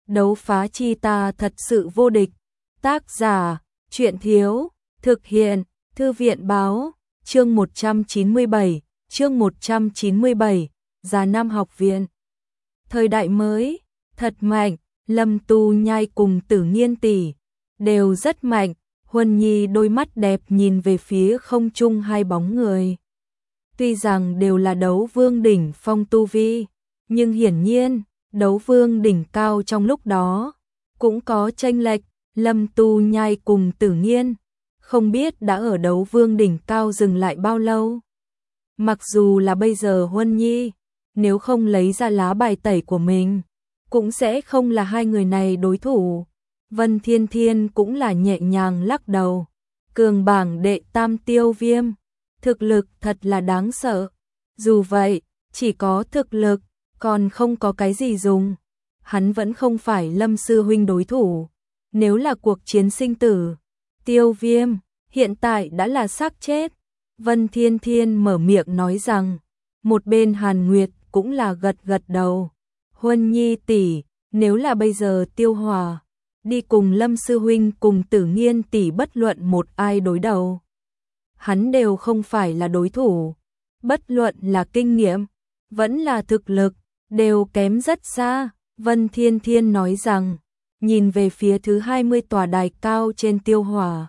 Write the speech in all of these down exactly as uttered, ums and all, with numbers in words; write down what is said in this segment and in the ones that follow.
đấu phá chi ta thật sự vô địch. Tác giả, truyện thiếu, thực hiện, thư viện báo, chương một trăm chín mươi bảy, chương một trăm chín mươi bảy, Già Nam học viện. Thời đại mới, thật mạnh, Lâm Tu Nhai cùng Tử Nghiên tỷ đều rất mạnh. Huân Nhi đôi mắt đẹp nhìn về phía không trung hai bóng người. Tuy rằng đều là đấu vương đỉnh phong tu vi, nhưng hiển nhiên, đấu vương đỉnh cao trong lúc đó cũng có chênh lệch. Lâm Tu Nhai cùng Tử Nghiên không biết đã ở đấu vương đỉnh cao dừng lại bao lâu. Mặc dù là bây giờ Huân Nhi, nếu không lấy ra lá bài tẩy của mình, cũng sẽ không là hai người này đối thủ. Vân Thiên Thiên cũng là nhẹ nhàng lắc đầu. Cường bảng đệ tam Tiêu Viêm, thực lực thật là đáng sợ. Dù vậy, chỉ có thực lực, còn không có cái gì dùng. Hắn vẫn không phải Lâm sư huynh đối thủ. Nếu là cuộc chiến sinh tử, Tiêu Viêm hiện tại đã là xác chết. Vân Thiên Thiên mở miệng nói rằng. Một bên Hàn Nguyệt cũng là gật gật đầu. Huân Nhi tỷ, nếu là bây giờ Tiêu Hòa đi cùng Lâm sư huynh cùng Tử Nghiên tỷ bất luận một ai đối đầu, hắn đều không phải là đối thủ. Bất luận là kinh nghiệm, vẫn là thực lực, đều kém rất xa. Vân Thiên Thiên nói rằng, nhìn về phía thứ hai mươi tòa đài cao trên Tiêu Hòa.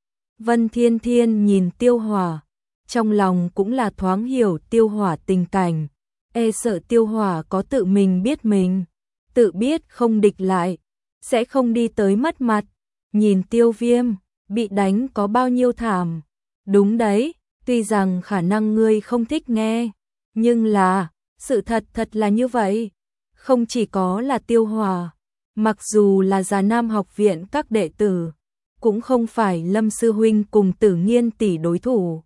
Vân Thiên Thiên nhìn Tiêu Hòa, trong lòng cũng là thoáng hiểu Tiêu Hòa tình cảnh. E sợ Tiêu Hòa có tự mình biết mình, tự biết không địch lại, sẽ không đi tới mất mặt. Nhìn Tiêu Viêm bị đánh có bao nhiêu thảm. Đúng đấy, tuy rằng khả năng ngươi không thích nghe, nhưng là sự thật thật là như vậy. Không chỉ có là Tiêu Hòa, mặc dù là Già Nam học viện các đệ tử, cũng không phải Lâm sư huynh cùng Tử Nghiên tỷ đối thủ.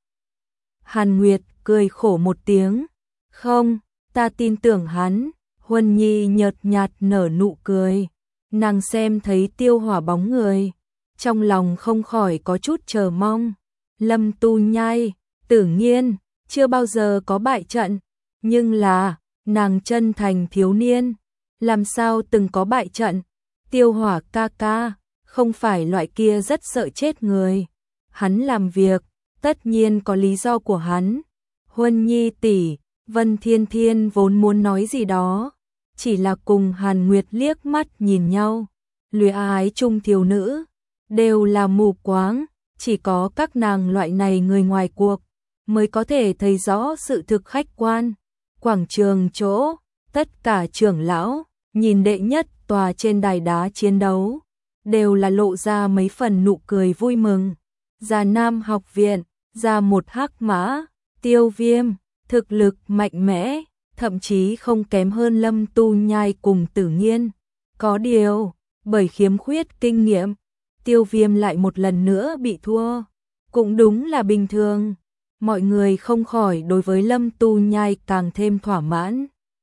Hàn Nguyệt cười khổ một tiếng. Không, ta tin tưởng hắn. Huân Nhi nhợt nhạt nở nụ cười. Nàng xem thấy Tiêu Hòa bóng người, trong lòng không khỏi có chút chờ mong. Lâm Tu Nhai, Tử Nghiên chưa bao giờ có bại trận, nhưng là nàng chân thành thiếu niên, làm sao từng có bại trận. Tiêu Hòa ca ca không phải loại kia rất sợ chết người. Hắn làm việc tất nhiên có lý do của hắn. Huân Nhi tỷ, Vân Thiên Thiên vốn muốn nói gì đó, chỉ là cùng Hàn Nguyệt liếc mắt nhìn nhau. Luyến ái chung thiếu nữ đều là mù quáng, chỉ có các nàng loại này người ngoài cuộc mới có thể thấy rõ sự thực khách quan. Quảng trường chỗ, tất cả trưởng lão nhìn đệ nhất tòa trên đài đá chiến đấu, đều là lộ ra mấy phần nụ cười vui mừng. Già Nam học viện ra một hắc mã. Tiêu Viêm thực lực mạnh mẽ, thậm chí không kém hơn Lâm Tu Nhai cùng Tử Nghiên. Có điều, bởi khiếm khuyết kinh nghiệm, Tiêu Viêm lại một lần nữa bị thua. Cũng đúng là bình thường. Mọi người không khỏi đối với Lâm Tu Nhai càng thêm thỏa mãn.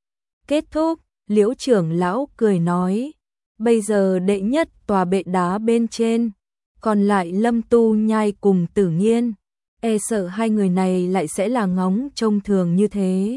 Kết thúc, Liễu trưởng lão cười nói, bây giờ đệ nhất tòa bệ đá bên trên, còn lại Lâm Tu Nhai cùng Tử Nghiên, e sợ hai người này lại sẽ là ngóng trông thường như thế.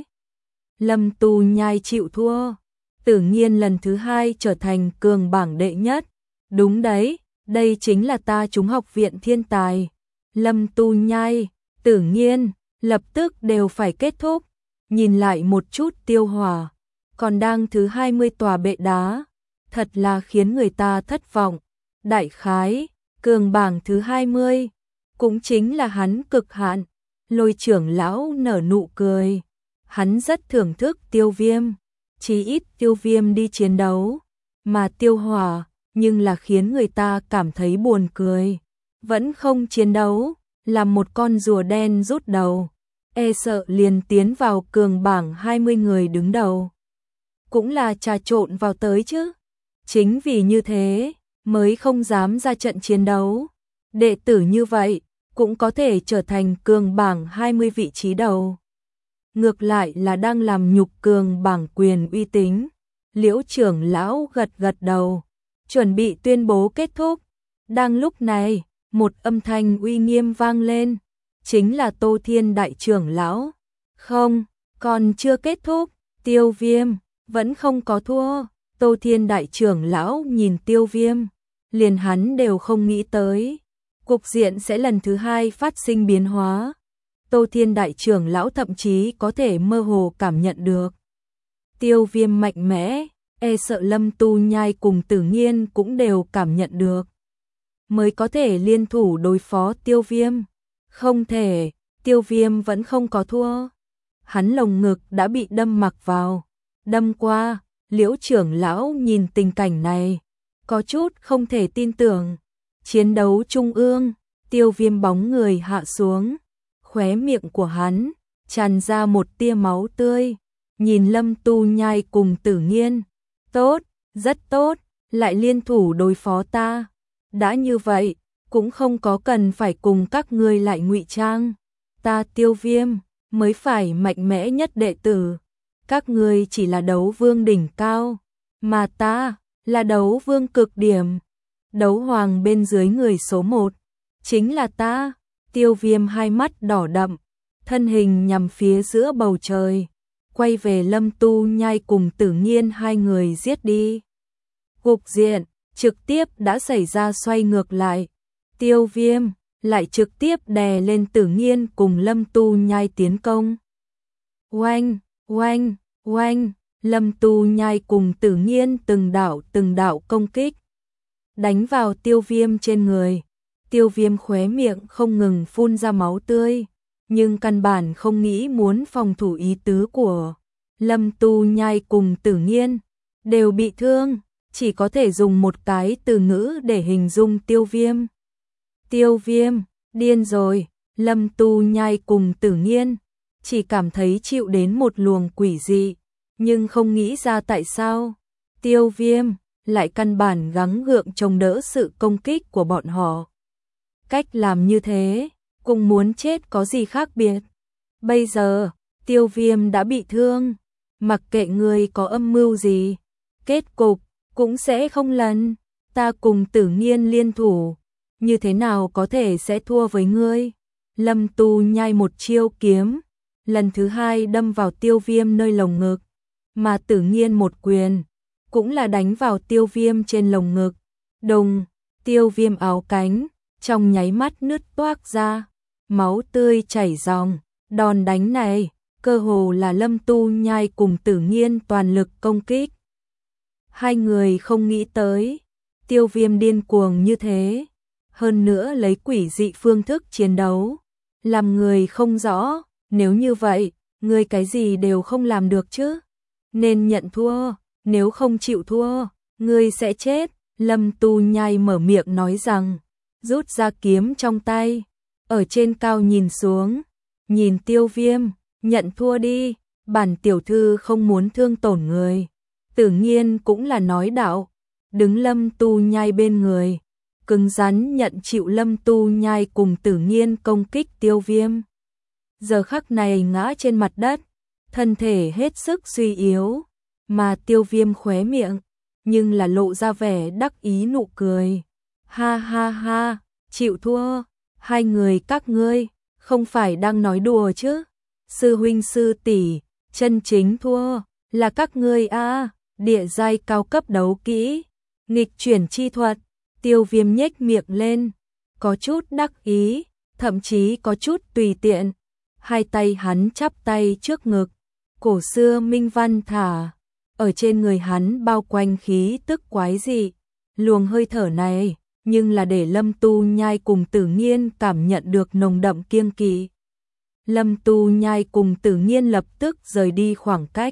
Lâm Tu Nhai chịu thua, Tử Nghiên lần thứ hai trở thành cường bảng đệ nhất. Đúng đấy, đây chính là ta trúng học viện thiên tài. Lâm Tu Nhai, Tử Nghiên lập tức đều phải kết thúc. Nhìn lại một chút Tiêu Hòa, còn đang thứ hai mươi tòa bệ đá, thật là khiến người ta thất vọng. Đại khái, cường bảng thứ hai mươi, cũng chính là hắn cực hạn. Lôi trưởng lão nở nụ cười. Hắn rất thưởng thức Tiêu Viêm, chí ít Tiêu Viêm đi chiến đấu, mà Tiêu Hòa nhưng là khiến người ta cảm thấy buồn cười. Vẫn không chiến đấu, làm một con rùa đen rút đầu, e sợ liền tiến vào cường bảng hai mươi người đứng đầu. Cũng là trà trộn vào tới chứ. Chính vì như thế, mới không dám ra trận chiến đấu. Đệ tử như vậy, cũng có thể trở thành cường bảng hai mươi vị trí đầu. Ngược lại là đang làm nhục cường bảng quyền uy tín. Liễu trưởng lão gật gật đầu, chuẩn bị tuyên bố kết thúc. Đang lúc này, một âm thanh uy nghiêm vang lên, chính là Tô Thiên đại trưởng lão. Không, còn chưa kết thúc, Tiêu Viêm vẫn không có thua. Tô Thiên đại trưởng lão nhìn Tiêu Viêm, liền hắn đều không nghĩ tới, cục diện sẽ lần thứ hai phát sinh biến hóa. Tô Thiên đại trưởng lão thậm chí có thể mơ hồ cảm nhận được. Tiêu Viêm mạnh mẽ, e sợ Lâm Tu Nhai cùng Tử Nghiên cũng đều cảm nhận được. Mới có thể liên thủ đối phó Tiêu Viêm. Không thể, Tiêu Viêm vẫn không có thua. Hắn lồng ngực đã bị đâm mặc vào. Đâm qua, Liễu trưởng lão nhìn tình cảnh này, có chút không thể tin tưởng. Chiến đấu trung ương, Tiêu Viêm bóng người hạ xuống. Khóe miệng của hắn tràn ra một tia máu tươi. Nhìn Lâm Tu Nhai cùng Tử Nghiên. Tốt, rất tốt, lại liên thủ đối phó ta. Đã như vậy, cũng không có cần phải cùng các ngươi lại ngụy trang. Ta Tiêu Viêm mới phải mạnh mẽ nhất đệ tử. Các ngươi chỉ là đấu vương đỉnh cao, mà ta là đấu vương cực điểm. Đấu hoàng bên dưới người số một, chính là ta. Tiêu Viêm hai mắt đỏ đậm, thân hình nhằm phía giữa bầu trời, quay về Lâm Tu Nhai cùng Tử Nghiên hai người giết đi. Cục diện trực tiếp đã xảy ra xoay ngược lại. Tiêu Viêm lại trực tiếp đè lên Tử Nghiên cùng Lâm Tu Nhai tiến công. Oanh, oanh, oanh, Lâm Tu Nhai cùng Tử Nghiên từng đạo từng đạo công kích, đánh vào Tiêu Viêm trên người. Tiêu Viêm khóe miệng không ngừng phun ra máu tươi, nhưng căn bản không nghĩ muốn phòng thủ ý tứ của Lâm Tu Nhai cùng Tử Nghiên, đều bị thương, chỉ có thể dùng một cái từ ngữ để hình dung Tiêu Viêm. Tiêu Viêm, điên rồi. Lâm Tu Nhai cùng Tử Nghiên chỉ cảm thấy chịu đến một luồng quỷ dị, nhưng không nghĩ ra tại sao Tiêu Viêm lại căn bản gắng gượng chống đỡ sự công kích của bọn họ. Cách làm như thế, cùng muốn chết có gì khác biệt. Bây giờ, Tiêu Viêm đã bị thương, mặc kệ ngươi có âm mưu gì, kết cục cũng sẽ không lần. Ta cùng Tử Nghiên liên thủ, như thế nào có thể sẽ thua với ngươi. Lâm Tu Nhai một chiêu kiếm, lần thứ hai đâm vào Tiêu Viêm nơi lồng ngực, mà Tử Nghiên một quyền, cũng là đánh vào Tiêu Viêm trên lồng ngực. Đùng, Tiêu Viêm áo cánh trong nháy mắt nứt toác ra, máu tươi chảy ròng. Đòn đánh này cơ hồ là Lâm Tu Nhai cùng Tử Nghiên toàn lực công kích. Hai người không nghĩ tới Tiêu Viêm điên cuồng như thế, hơn nữa lấy quỷ dị phương thức chiến đấu, làm người không rõ. Nếu như vậy, ngươi cái gì đều không làm được chứ, nên nhận thua. Nếu không chịu thua, ngươi sẽ chết. Lâm Tu Nhai mở miệng nói rằng, rút ra kiếm trong tay, ở trên cao nhìn xuống, nhìn Tiêu Viêm, nhận thua đi, bản tiểu thư không muốn thương tổn người. Tử Nghiên cũng là nói đạo, đứng Lâm Tu Nhai bên người, cứng rắn nhận chịu Lâm Tu Nhai cùng Tử Nghiên công kích Tiêu Viêm. Giờ khắc này ngã trên mặt đất, thân thể hết sức suy yếu, mà Tiêu Viêm khóe miệng nhưng là lộ ra vẻ đắc ý nụ cười. Ha ha ha, chịu thua, hai người các ngươi không phải đang nói đùa chứ? Sư huynh sư tỷ, chân chính thua là các ngươi a. Địa giai cao cấp đấu kỹ, nghịch chuyển chi thuật. Tiêu Viêm nhếch miệng lên, có chút đắc ý, thậm chí có chút tùy tiện. Hai tay hắn chắp tay trước ngực, cổ xưa minh văn thả ở trên người hắn bao quanh khí tức quái dị. Luồng hơi thở này nhưng là để Lâm Tu Nhai cùng Tử Nghiên cảm nhận được nồng đậm kiêng kỵ. Lâm Tu Nhai cùng Tử Nghiên lập tức rời đi khoảng cách.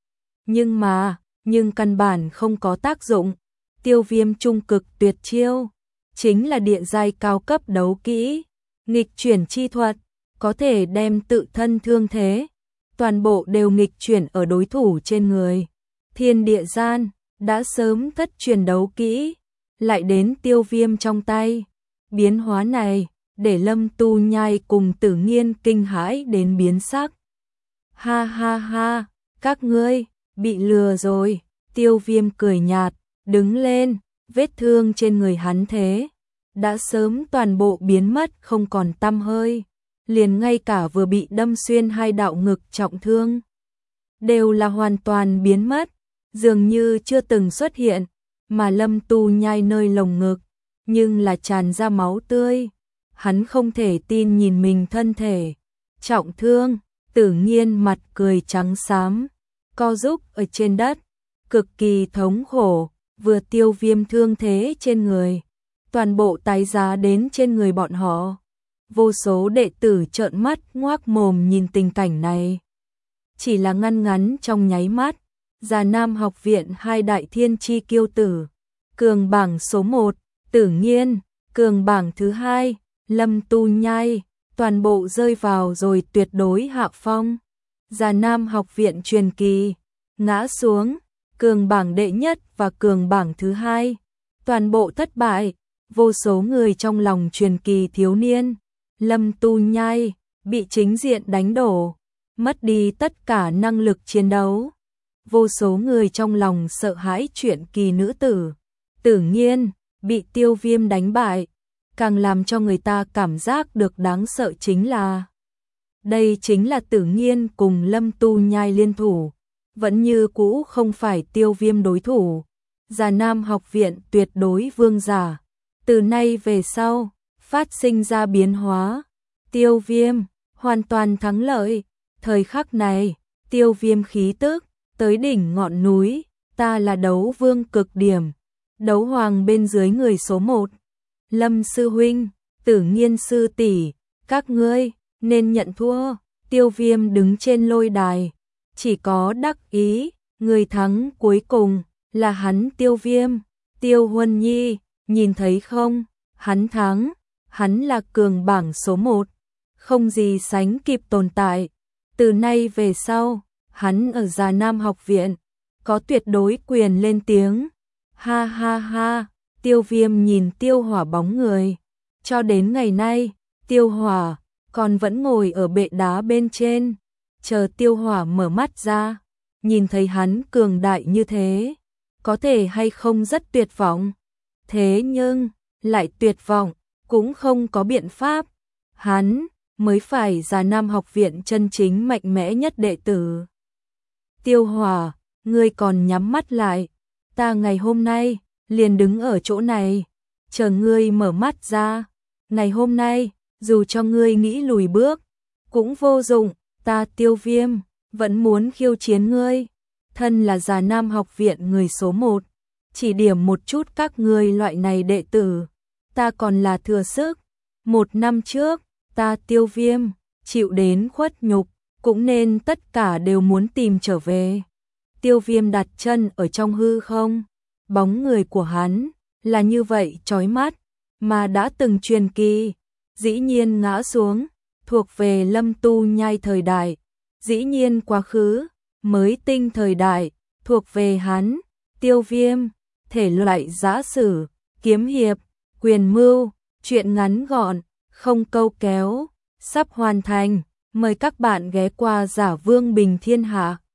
Nhưng mà, nhưng căn bản không có tác dụng. Tiêu Viêm trung cực tuyệt chiêu, chính là địa giai cao cấp đấu kỹ, nghịch chuyển chi thuật, có thể đem tự thân thương thế, toàn bộ đều nghịch chuyển ở đối thủ trên người. Thiên địa gian, đã sớm thất truyền đấu kỹ, lại đến Tiêu Viêm trong tay. Biến hóa này, để Lâm Tu Nhai cùng Tử Nghiên kinh hãi đến biến sắc. Ha ha ha, các ngươi bị lừa rồi. Tiêu Viêm cười nhạt, đứng lên, vết thương trên người hắn thế đã sớm toàn bộ biến mất không còn tăm hơi, liền ngay cả vừa bị đâm xuyên hai đạo ngực trọng thương đều là hoàn toàn biến mất. dường như chưa từng xuất hiện, mà Lâm Tu Nhai nơi lồng ngực, nhưng là tràn ra máu tươi. Hắn không thể tin nhìn mình thân thể trọng thương. Tử Nghiên mặt cười trắng xám, co rúm ở trên đất, cực kỳ thống khổ. Vừa Tiêu Viêm thương thế trên người, toàn bộ tái giá đến trên người bọn họ. Vô số đệ tử trợn mắt ngoác mồm nhìn tình cảnh này. Chỉ là ngăn ngắn trong nháy mắt, Già Nam học viện hai đại thiên chi kiêu tử, cường bảng số một, Tử Nghiên, cường bảng thứ hai, Lâm Tu Nhai, toàn bộ rơi vào rồi tuyệt đối hạ phong. Già Nam học viện truyền kỳ, ngã xuống, cường bảng đệ nhất và cường bảng thứ hai, toàn bộ thất bại. Vô số người trong lòng truyền kỳ thiếu niên, Lâm Tu Nhai, bị chính diện đánh đổ, mất đi tất cả năng lực chiến đấu. Vô số người trong lòng sợ hãi chuyện kỳ nữ tử, Tử Nghiên, bị Tiêu Viêm đánh bại. Càng làm cho người ta cảm giác được đáng sợ chính là đây chính là Tử Nghiên cùng Lâm Tu Nhai liên thủ, vẫn như cũ không phải Tiêu Viêm đối thủ. Già Nam học viện tuyệt đối vương giả, từ nay về sau phát sinh ra biến hóa. Tiêu Viêm hoàn toàn thắng lợi. Thời khắc này, Tiêu Viêm khí tức tới đỉnh ngọn núi, ta là đấu vương cực điểm, đấu hoàng bên dưới người số một. Lâm sư huynh, Tử Nghiên sư tỷ, các ngươi nên nhận thua. Tiêu Viêm đứng trên lôi đài, chỉ có đắc ý, người thắng cuối cùng là hắn Tiêu Viêm. Tiêu Huân Nhi, nhìn thấy không, hắn thắng, hắn là cường bảng số một, không gì sánh kịp tồn tại. Từ nay về sau, hắn ở Già Nam học viện có tuyệt đối quyền lên tiếng. Ha ha ha. Tiêu Viêm nhìn Tiêu Hỏa bóng người, cho đến ngày nay, Tiêu Hỏa còn vẫn ngồi ở bệ đá bên trên, chờ Tiêu Hỏa mở mắt ra, nhìn thấy hắn cường đại như thế, có thể hay không rất tuyệt vọng. Thế nhưng, lại tuyệt vọng, cũng không có biện pháp. Hắn mới phải Già Nam học viện chân chính mạnh mẽ nhất đệ tử. Tiêu Hỏa, ngươi còn nhắm mắt lại, ta ngày hôm nay liền đứng ở chỗ này, chờ ngươi mở mắt ra. Ngày hôm nay, dù cho ngươi nghĩ lùi bước, cũng vô dụng, ta Tiêu Viêm vẫn muốn khiêu chiến ngươi. Thân là Già Nam học viện người số một, chỉ điểm một chút các ngươi loại này đệ tử, ta còn là thừa sức. Một năm trước, ta Tiêu Viêm chịu đến khuất nhục, cũng nên tất cả đều muốn tìm trở về. Tiêu Viêm đặt chân ở trong hư không, bóng người của hắn là như vậy chói mắt, mà đã từng truyền kỳ, dĩ nhiên ngã xuống, thuộc về Lâm Tu Nhai thời đại, dĩ nhiên quá khứ, mới tinh thời đại, thuộc về hắn, Tiêu Viêm. Thể loại giã sử, kiếm hiệp, quyền mưu, truyện ngắn gọn, không câu kéo, sắp hoàn thành, mời các bạn ghé qua Giả Vương Bình Thiên Hạ.